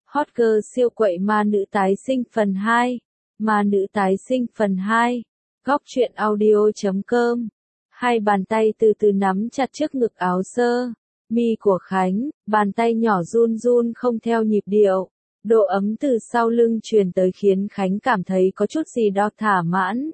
Hot girl siêu quậy ma nữ tái sinh phần 2. Ma nữ tái sinh phần 2. Góc truyện audio.com. Hai bàn tay từ từ nắm chặt trước ngực áo sơ mi của Khánh, bàn tay nhỏ run run không theo nhịp điệu. Độ ấm từ sau lưng truyền tới khiến Khánh cảm thấy có chút gì đó thỏa mãn.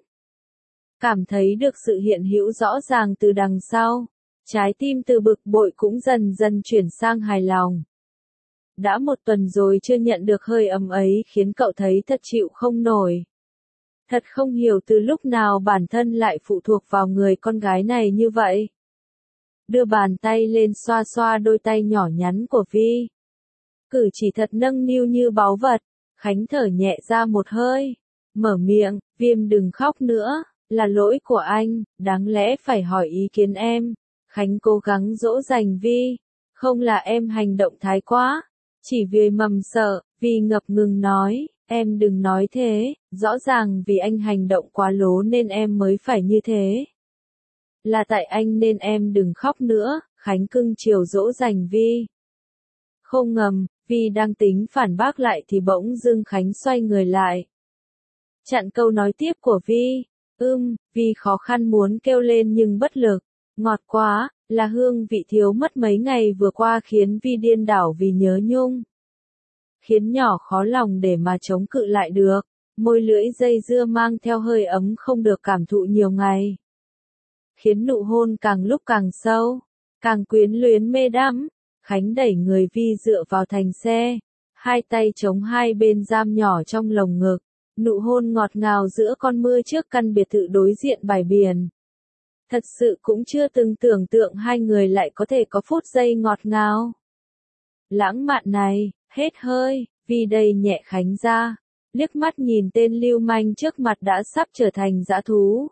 Cảm thấy được sự hiện hữu rõ ràng từ đằng sau. Trái tim từ bực bội cũng dần dần chuyển sang hài lòng. Đã một tuần rồi chưa nhận được hơi ấm ấy khiến cậu thấy thật chịu không nổi. Thật không hiểu từ lúc nào bản thân lại phụ thuộc vào người con gái này như vậy. Đưa bàn tay lên xoa xoa đôi tay nhỏ nhắn của Vi. Cử chỉ thật nâng niu như báu vật. Khánh thở nhẹ ra một hơi. Mở miệng, Viêm đừng khóc nữa, là lỗi của anh, đáng lẽ phải hỏi ý kiến em. Khánh cố gắng dỗ dành Vi. Không là em hành động thái quá. Chỉ vì mầm sợ, Vi ngập ngừng nói, em đừng nói thế, rõ ràng vì anh hành động quá lố nên em mới phải như thế. Là tại anh nên em đừng khóc nữa, Khánh cưng chiều dỗ dành Vi. Không ngầm, Vi đang tính phản bác lại thì bỗng dưng Khánh xoay người lại. Chặn câu nói tiếp của Vi. Vi khó khăn muốn kêu lên nhưng bất lực. Ngọt quá, là hương vị thiếu mất mấy ngày vừa qua khiến Vi điên đảo vì nhớ nhung. Khiến nhỏ khó lòng để mà chống cự lại được. Môi lưỡi dây dưa mang theo hơi ấm không được cảm thụ nhiều ngày. Khiến nụ hôn càng lúc càng sâu, càng quyến luyến mê đắm. Khánh đẩy người Vi dựa vào thành xe. Hai tay chống hai bên giam nhỏ trong lồng ngực. Nụ hôn ngọt ngào giữa con mưa trước căn biệt thự đối diện bãi biển. Thật sự cũng chưa từng tưởng tượng hai người lại có thể có phút giây ngọt ngào. Lãng mạn này, hết hơi, Vi đầy nhẹ Khánh ra. Liếc mắt nhìn tên lưu manh trước mặt đã sắp trở thành dã thú.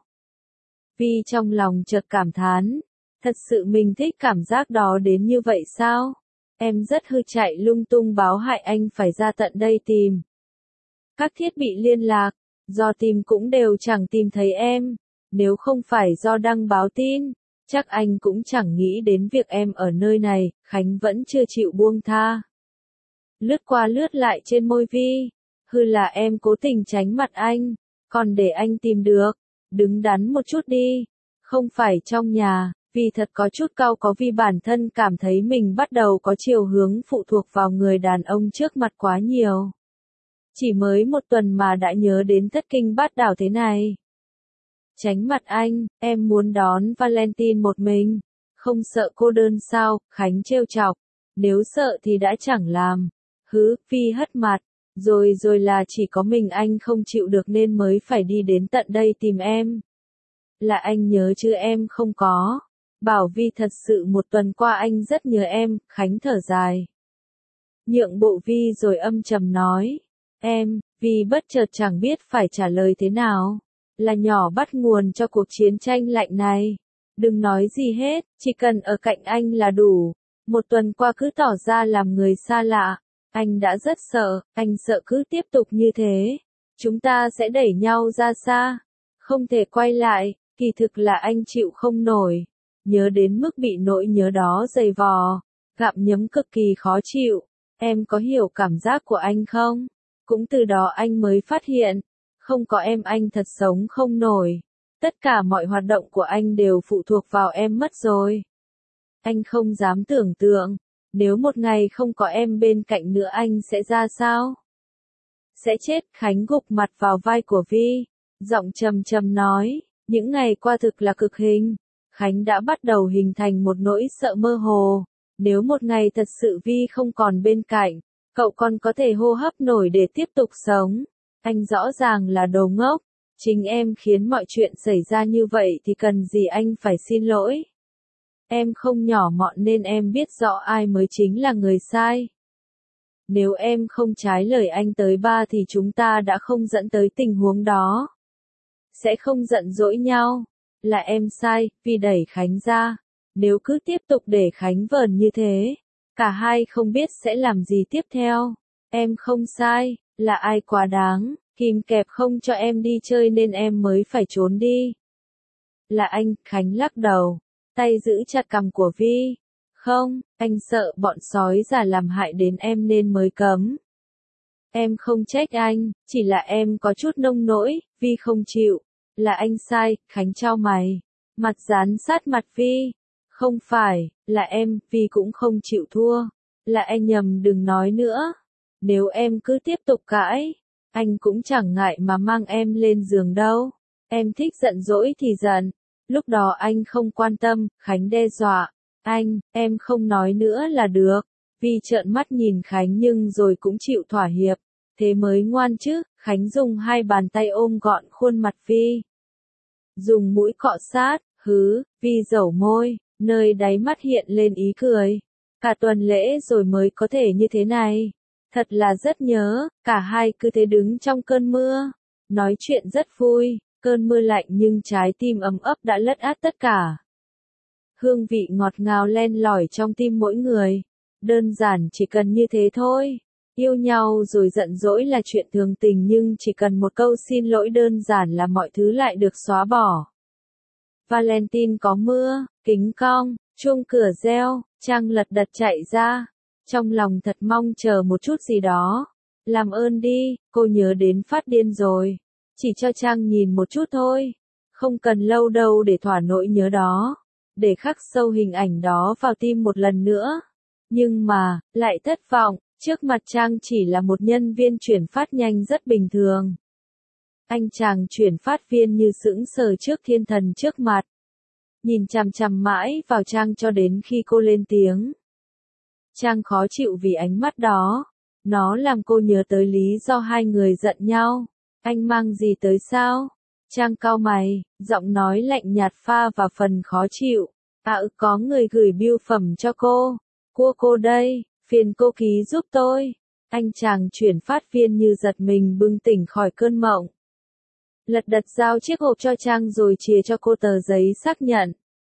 Vi trong lòng chợt cảm thán. Thật sự mình thích cảm giác đó đến như vậy sao? Em rất hư chạy lung tung báo hại anh phải ra tận đây tìm. Các thiết bị liên lạc, do tìm cũng đều chẳng tìm thấy em. Nếu không phải do đăng báo tin, chắc anh cũng chẳng nghĩ đến việc em ở nơi này. Khánh vẫn chưa chịu buông tha. Lướt qua lướt lại trên môi Vi. Hư là em cố tình tránh mặt anh, còn để anh tìm được. Đứng đắn một chút đi. Không phải trong nhà, vì thật có chút cau có vì bản thân cảm thấy mình bắt đầu có chiều hướng phụ thuộc vào người đàn ông trước mặt quá nhiều. Chỉ mới một tuần mà đã nhớ đến thất kinh bát đảo thế này. Tránh mặt anh, em muốn đón Valentine một mình. Không sợ cô đơn sao, Khánh trêu chọc. Nếu sợ thì đã chẳng làm. Vi hất mặt. Rồi là chỉ có mình anh không chịu được nên mới phải đi đến tận đây tìm em. Là anh nhớ chứ em không có. Bảo Vi thật sự một tuần qua anh rất nhớ em, Khánh thở dài. Nhượng bộ Vi rồi âm trầm nói. Em, Vi bất chợt chẳng biết phải trả lời thế nào. Là nhỏ bắt nguồn cho cuộc chiến tranh lạnh này. Đừng nói gì hết, chỉ cần ở cạnh anh là đủ. Một tuần qua cứ tỏ ra làm người xa lạ. Anh đã rất sợ, anh sợ cứ tiếp tục như thế. Chúng ta sẽ đẩy nhau ra xa. Không thể quay lại, kỳ thực là anh chịu không nổi. Nhớ đến mức bị nỗi nhớ đó dày vò. Gặm nhấm cực kỳ khó chịu. Em có hiểu cảm giác của anh không? Cũng từ đó anh mới phát hiện. Không có em anh thật sống không nổi. Tất cả mọi hoạt động của anh đều phụ thuộc vào em mất rồi. Anh không dám tưởng tượng. Nếu một ngày không có em bên cạnh nữa anh sẽ ra sao? Sẽ chết. Khánh gục mặt vào vai của Vi. Giọng trầm trầm nói. Những ngày qua thực là cực hình. Khánh đã bắt đầu hình thành một nỗi sợ mơ hồ. Nếu một ngày thật sự Vi không còn bên cạnh, cậu còn có thể hô hấp nổi để tiếp tục sống. Anh rõ ràng là đồ ngốc. Chính em khiến mọi chuyện xảy ra như vậy thì cần gì anh phải xin lỗi. Em không nhỏ mọn nên em biết rõ ai mới chính là người sai. Nếu em không trái lời anh tới 3 thì chúng ta đã không dẫn tới tình huống đó. Sẽ không giận dỗi nhau. Là em sai, vì đẩy Khánh ra. Nếu cứ tiếp tục để Khánh vờn như thế, cả hai không biết sẽ làm gì tiếp theo. Em không sai, là ai quá đáng, kìm kẹp không cho em đi chơi nên em mới phải trốn đi. Là anh, Khánh lắc đầu, tay giữ chặt cằm của Vi. Không, anh sợ bọn sói già làm hại đến em nên mới cấm. Em không trách anh, chỉ là em có chút nông nỗi, Vi không chịu. Là anh sai, Khánh chau mày. Mặt dán sát mặt Vi. Không phải, là em, Vi cũng không chịu thua. Là anh nhầm, đừng nói nữa. Nếu em cứ tiếp tục cãi, anh cũng chẳng ngại mà mang em lên giường đâu. Em thích giận dỗi thì giận. Lúc đó anh không quan tâm, Khánh đe dọa. Anh, em không nói nữa là được. Vi trợn mắt nhìn Khánh nhưng rồi cũng chịu thỏa hiệp. Thế mới ngoan chứ, Khánh dùng hai bàn tay ôm gọn khuôn mặt Vi. Dùng mũi cọ sát, Vi dẩu môi, nơi đáy mắt hiện lên ý cười. Cả tuần lễ rồi mới có thể như thế này. Thật là rất nhớ, cả hai cứ thế đứng trong cơn mưa. Nói chuyện rất vui, cơn mưa lạnh nhưng trái tim ấm ấp đã lất át tất cả. Hương vị ngọt ngào len lỏi trong tim mỗi người. Đơn giản chỉ cần như thế thôi. Yêu nhau rồi giận dỗi là chuyện thường tình nhưng chỉ cần một câu xin lỗi đơn giản là mọi thứ lại được xóa bỏ. Valentine có mưa, kính cong, chuông cửa reo, Trang lật đật chạy ra. Trong lòng thật mong chờ một chút gì đó. Làm ơn đi, cô nhớ đến phát điên rồi. Chỉ cho Trang nhìn một chút thôi. Không cần lâu đâu để thỏa nỗi nhớ đó. Để khắc sâu hình ảnh đó vào tim một lần nữa. Nhưng mà, lại thất vọng, trước mặt Trang chỉ là một nhân viên chuyển phát nhanh rất bình thường. Anh chàng chuyển phát viên như sững sờ trước thiên thần trước mặt. Nhìn chằm chằm mãi vào Trang cho đến khi cô lên tiếng. Trang khó chịu vì ánh mắt đó. Nó làm cô nhớ tới lý do hai người giận nhau. Anh mang gì tới sao? Trang cau mày, giọng nói lạnh nhạt pha vào phần khó chịu. Có người gửi bưu phẩm cho cô. Cô đây, phiền cô ký giúp tôi. Anh chàng chuyển phát viên như giật mình bừng tỉnh khỏi cơn mộng. Lật đật giao chiếc hộp cho Trang rồi chìa cho cô tờ giấy xác nhận.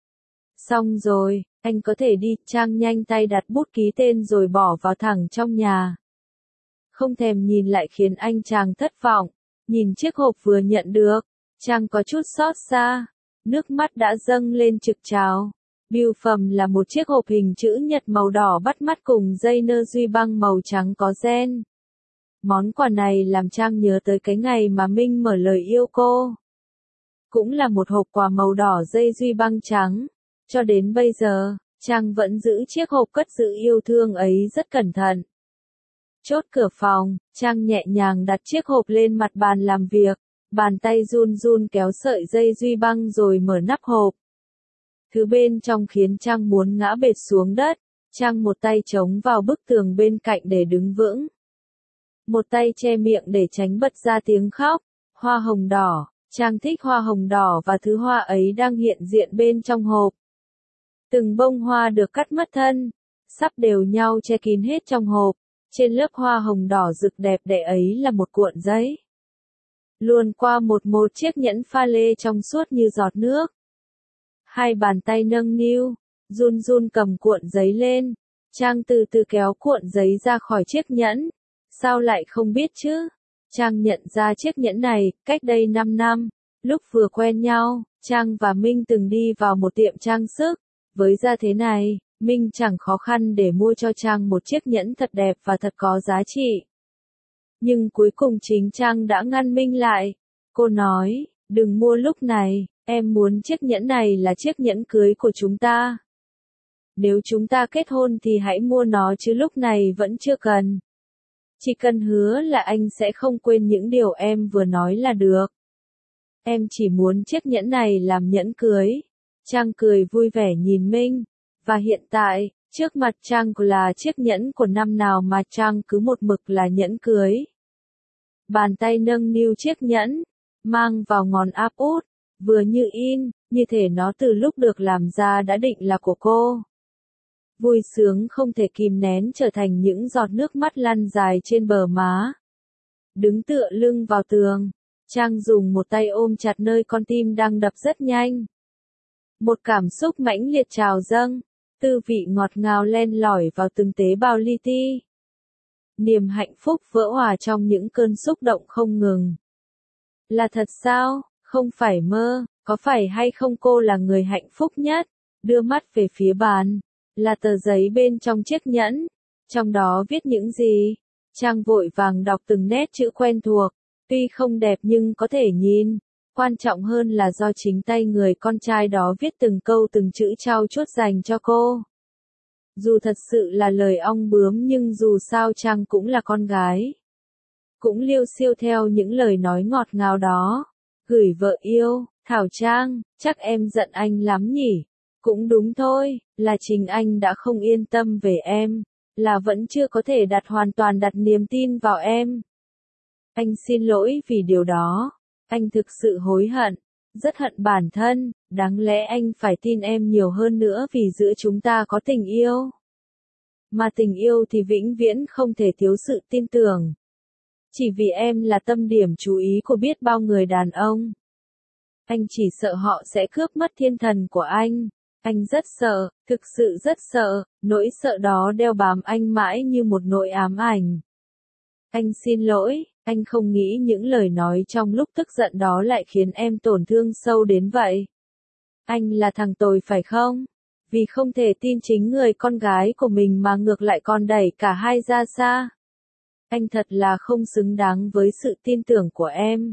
Xong rồi, anh có thể đi. Trang nhanh tay đặt bút ký tên rồi bỏ vào thẳng trong nhà. Không thèm nhìn lại khiến anh chàng thất vọng. Nhìn chiếc hộp vừa nhận được, Trang có chút xót xa. Nước mắt đã dâng lên trực trào. Bưu phẩm là một chiếc hộp hình chữ nhật màu đỏ bắt mắt cùng dây nơ duy băng màu trắng có ren. Món quà này làm Trang nhớ tới cái ngày mà Minh mở lời yêu cô. Cũng là một hộp quà màu đỏ dây duy băng trắng. Cho đến bây giờ, Trang vẫn giữ chiếc hộp cất giữ yêu thương ấy rất cẩn thận. Chốt cửa phòng, Trang nhẹ nhàng đặt chiếc hộp lên mặt bàn làm việc. Bàn tay run run kéo sợi dây duy băng rồi mở nắp hộp. Thứ bên trong khiến Trang muốn ngã bệt xuống đất. Trang một tay chống vào bức tường bên cạnh để đứng vững. Một tay che miệng để tránh bật ra tiếng khóc. Hoa hồng đỏ, Trang thích hoa hồng đỏ và thứ hoa ấy đang hiện diện bên trong hộp. Từng bông hoa được cắt mất thân, sắp đều nhau che kín hết trong hộp. Trên lớp hoa hồng đỏ rực đẹp đẽ ấy là một cuộn giấy. Luồn qua một chiếc nhẫn pha lê trong suốt như giọt nước. Hai bàn tay nâng niu, run run cầm cuộn giấy lên. Trang từ từ kéo cuộn giấy ra khỏi chiếc nhẫn. Sao lại không biết chứ? Trang nhận ra chiếc nhẫn này, cách đây 5 năm. Lúc vừa quen nhau, Trang và Minh từng đi vào một tiệm trang sức. Với giá thế này, Minh chẳng khó khăn để mua cho Trang một chiếc nhẫn thật đẹp và thật có giá trị. Nhưng cuối cùng chính Trang đã ngăn Minh lại. Cô nói, đừng mua lúc này, em muốn chiếc nhẫn này là chiếc nhẫn cưới của chúng ta. Nếu chúng ta kết hôn thì hãy mua nó chứ lúc này vẫn chưa cần. Chỉ cần hứa là anh sẽ không quên những điều em vừa nói là được. Em chỉ muốn chiếc nhẫn này làm nhẫn cưới. Trang cười vui vẻ nhìn Minh. Và hiện tại, trước mặt Trang là chiếc nhẫn của năm nào mà Trang cứ một mực là nhẫn cưới. Bàn tay nâng niu chiếc nhẫn, mang vào ngón áp út, vừa như in, như thể nó từ lúc được làm ra đã định là của cô. Vui sướng không thể kìm nén trở thành những giọt nước mắt lăn dài trên bờ má. Đứng tựa lưng vào tường, Trang dùng một tay ôm chặt nơi con tim đang đập rất nhanh. Một cảm xúc mãnh liệt trào dâng, tư vị ngọt ngào len lỏi vào từng tế bào li ti. Niềm hạnh phúc vỡ hòa trong những cơn xúc động không ngừng. Là thật sao, không phải mơ, có phải hay không cô là người hạnh phúc nhất? Đưa mắt về phía bàn, là tờ giấy bên trong chiếc nhẫn. Trong đó viết những gì? Trang vội vàng đọc từng nét chữ quen thuộc, tuy không đẹp nhưng có thể nhìn. Quan trọng hơn là do chính tay người con trai đó viết từng câu từng chữ trau chuốt dành cho cô. Dù thật sự là lời ong bướm nhưng dù sao Trang cũng là con gái. Cũng liêu xiêu theo những lời nói ngọt ngào đó. Gửi vợ yêu, Thảo Trang, chắc em giận anh lắm nhỉ? Cũng đúng thôi, là chính anh đã không yên tâm về em, là vẫn chưa có thể hoàn toàn đặt niềm tin vào em. Anh xin lỗi vì điều đó. Anh thực sự hối hận, rất hận bản thân, đáng lẽ anh phải tin em nhiều hơn nữa vì giữa chúng ta có tình yêu. Mà tình yêu thì vĩnh viễn không thể thiếu sự tin tưởng. Chỉ vì em là tâm điểm chú ý của biết bao người đàn ông. Anh chỉ sợ họ sẽ cướp mất thiên thần của anh. Anh rất sợ, thực sự rất sợ, nỗi sợ đó đeo bám anh mãi như một nỗi ám ảnh. Anh xin lỗi, anh không nghĩ những lời nói trong lúc tức giận đó lại khiến em tổn thương sâu đến vậy. Anh là thằng tồi phải không? Vì không thể tin chính người con gái của mình mà ngược lại còn đẩy cả hai ra xa. Anh thật là không xứng đáng với sự tin tưởng của em.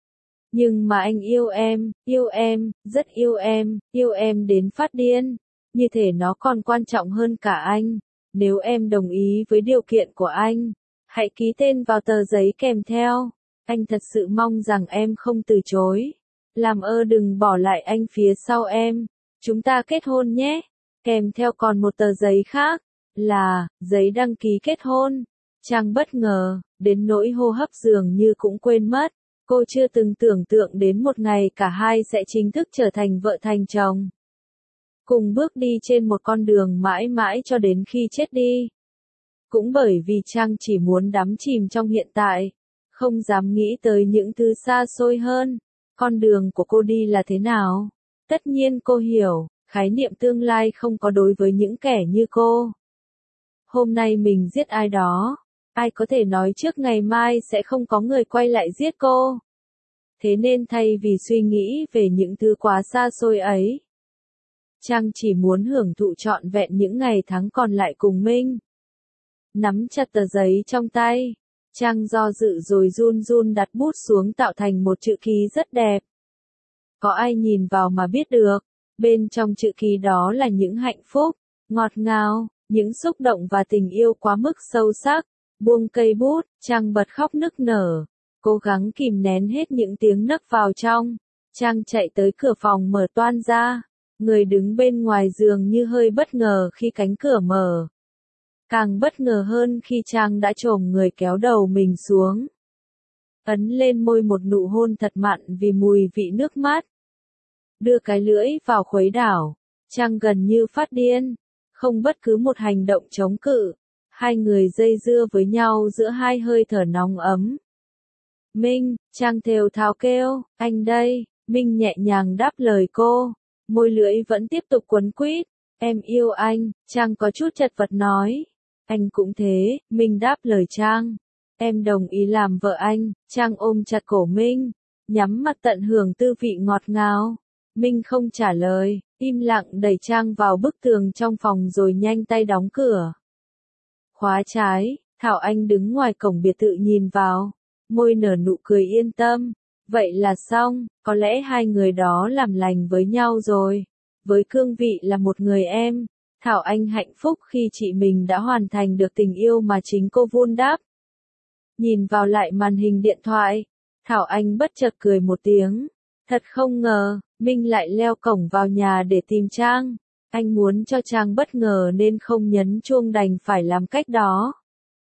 Nhưng mà anh yêu em, rất yêu em đến phát điên. Như thể nó còn quan trọng hơn cả anh. Nếu em đồng ý với điều kiện của anh, hãy ký tên vào tờ giấy kèm theo. Anh thật sự mong rằng em không từ chối. Làm ơn đừng bỏ lại anh phía sau em. Chúng ta kết hôn nhé. Kèm theo còn một tờ giấy khác, là giấy đăng ký kết hôn. Trang bất ngờ, đến nỗi hô hấp dường như cũng quên mất. Cô chưa từng tưởng tượng đến một ngày cả hai sẽ chính thức trở thành vợ thành chồng. Cùng bước đi trên một con đường mãi mãi cho đến khi chết đi. Cũng bởi vì Trang chỉ muốn đắm chìm trong hiện tại, không dám nghĩ tới những thứ xa xôi hơn. Con đường của cô đi là thế nào? Tất nhiên cô hiểu, khái niệm tương lai không có đối với những kẻ như cô. Hôm nay mình giết ai đó, ai có thể nói trước ngày mai sẽ không có người quay lại giết cô. Thế nên thay vì suy nghĩ về những thứ quá xa xôi ấy, Trang chỉ muốn hưởng thụ trọn vẹn những ngày tháng còn lại cùng Minh. Nắm chặt tờ giấy trong tay, Trang do dự rồi run run đặt bút xuống tạo thành một chữ ký rất đẹp. Có ai nhìn vào mà biết được, bên trong chữ ký đó là những hạnh phúc, ngọt ngào, những xúc động và tình yêu quá mức sâu sắc. Buông cây bút, Trang bật khóc nức nở, cố gắng kìm nén hết những tiếng nấc vào trong. Trang chạy tới cửa phòng mở toang ra, người đứng bên ngoài giường như hơi bất ngờ khi cánh cửa mở. Càng bất ngờ hơn khi Trang đã chồm người kéo đầu mình xuống. Ấn lên môi một nụ hôn thật mặn vì mùi vị nước mắt. Đưa cái lưỡi vào khuấy đảo, Trang gần như phát điên, không bất cứ một hành động chống cự. Hai người dây dưa với nhau giữa hai hơi thở nóng ấm. Minh, Trang thều thào kêu, anh đây. Minh nhẹ nhàng đáp lời cô, môi lưỡi vẫn tiếp tục quấn quýt. Em yêu anh, Trang có chút chật vật nói. Anh cũng thế, Minh đáp lời Trang. Em đồng ý làm vợ anh. Trang ôm chặt cổ Minh, nhắm mắt tận hưởng tư vị ngọt ngào. Minh không trả lời, im lặng đẩy Trang vào bức tường trong phòng rồi nhanh tay đóng cửa. Khóa trái, Thảo Anh đứng ngoài cổng biệt thự nhìn vào, môi nở nụ cười yên tâm. Vậy là xong, có lẽ hai người đó làm lành với nhau rồi. Với cương vị là một người em, Thảo Anh hạnh phúc khi chị mình đã hoàn thành được tình yêu mà chính cô vun đắp. Nhìn vào lại màn hình điện thoại, Thảo Anh bất chợt cười một tiếng. Thật không ngờ, Minh lại leo cổng vào nhà để tìm Trang. Anh muốn cho Trang bất ngờ nên không nhấn chuông đành phải làm cách đó.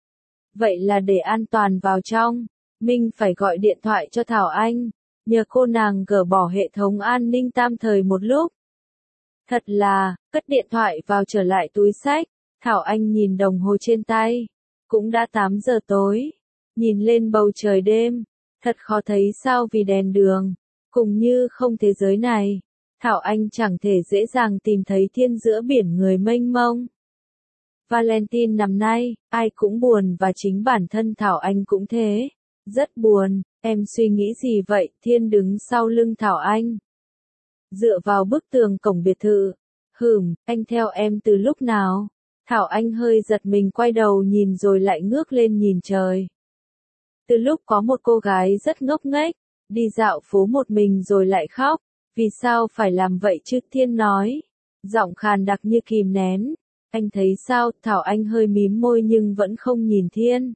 Vậy là để an toàn vào trong, Minh phải gọi điện thoại cho Thảo Anh, nhờ cô nàng gỡ bỏ hệ thống an ninh tạm thời một lúc. Thật là, cất điện thoại vào trở lại túi xách, Thảo Anh nhìn đồng hồ trên tay. Cũng đã 8 giờ tối, nhìn lên bầu trời đêm, thật khó thấy sao vì đèn đường, cũng như không thế giới này. Thảo Anh chẳng thể dễ dàng tìm thấy thiên giữa biển người mênh mông. Valentine năm nay, ai cũng buồn và chính bản thân Thảo Anh cũng thế. Rất buồn, em suy nghĩ gì vậy? Thiên đứng sau lưng Thảo Anh, dựa vào bức tường cổng biệt thự. Anh theo em từ lúc nào? Thảo Anh hơi giật mình quay đầu nhìn rồi lại ngước lên nhìn trời. Từ lúc có một cô gái rất ngốc nghếch, đi dạo phố một mình rồi lại khóc, vì sao phải làm vậy chứ? Thiên nói, giọng khàn đặc như kìm nén. Anh thấy sao? Thảo Anh hơi mím môi nhưng vẫn không nhìn Thiên.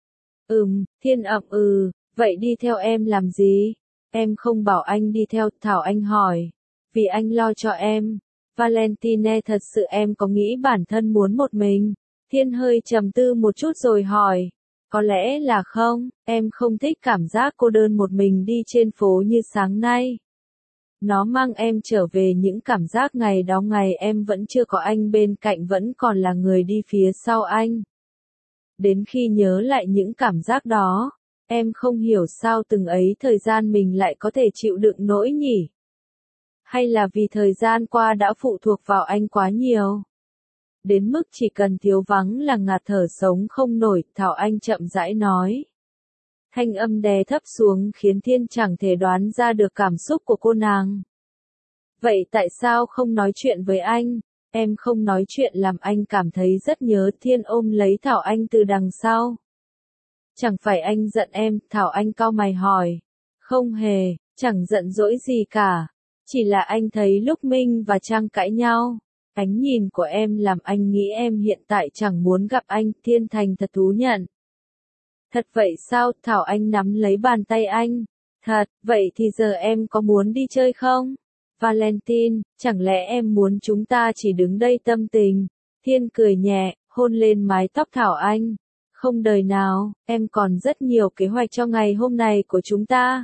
Thiên ậm vậy đi theo em làm gì? Em không bảo anh đi theo, Thảo Anh hỏi. Vì anh lo cho em. Valentine, thật sự em có nghĩ bản thân muốn một mình? Thiên hơi trầm tư một chút rồi hỏi. Có lẽ là không, em không thích cảm giác cô đơn một mình đi trên phố như sáng nay. Nó mang em trở về những cảm giác ngày đó, ngày em vẫn chưa có anh bên cạnh, vẫn còn là người đi phía sau anh. Đến khi nhớ lại những cảm giác đó, em không hiểu sao từng ấy thời gian mình lại có thể chịu đựng nổi nhỉ? Hay là vì thời gian qua đã phụ thuộc vào anh quá nhiều? Đến mức chỉ cần thiếu vắng là ngạt thở sống không nổi, Thảo Anh chậm rãi nói. Thanh âm đè thấp xuống khiến Thiên chẳng thể đoán ra được cảm xúc của cô nàng. Vậy tại sao không nói chuyện với anh? Em không nói chuyện làm anh cảm thấy rất nhớ. Thiên ôm lấy Thảo Anh từ đằng sau. Chẳng phải anh giận em? Thảo Anh cau mày hỏi. Không hề, chẳng giận dỗi gì cả. Chỉ là anh thấy lúc Minh và Trang cãi nhau, ánh nhìn của em làm anh nghĩ em hiện tại chẳng muốn gặp anh. Thiên thành thật thú nhận. Thật vậy sao? Thảo Anh nắm lấy bàn tay anh. Thật, vậy thì giờ em có muốn đi chơi không? Valentine, chẳng lẽ em muốn chúng ta chỉ đứng đây tâm tình? Thiên cười nhẹ, hôn lên mái tóc Thảo Anh. Không đời nào, em còn rất nhiều kế hoạch cho ngày hôm nay của chúng ta.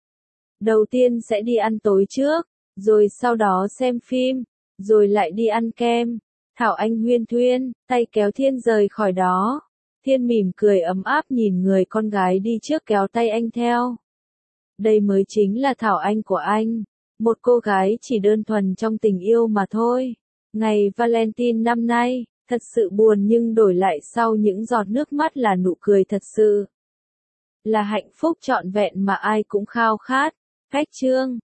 Đầu tiên sẽ đi ăn tối trước, rồi sau đó xem phim, rồi lại đi ăn kem. Thảo Anh huyên thuyên, tay kéo Thiên rời khỏi đó. Thiên mỉm cười ấm áp nhìn người con gái đi trước kéo tay anh theo. Đây mới chính là Thảo Anh của anh. Một cô gái chỉ đơn thuần trong tình yêu mà thôi. Ngày Valentine năm nay, thật sự buồn nhưng đổi lại sau những giọt nước mắt là nụ cười thật sự. Là hạnh phúc trọn vẹn mà ai cũng khao khát. Cách chương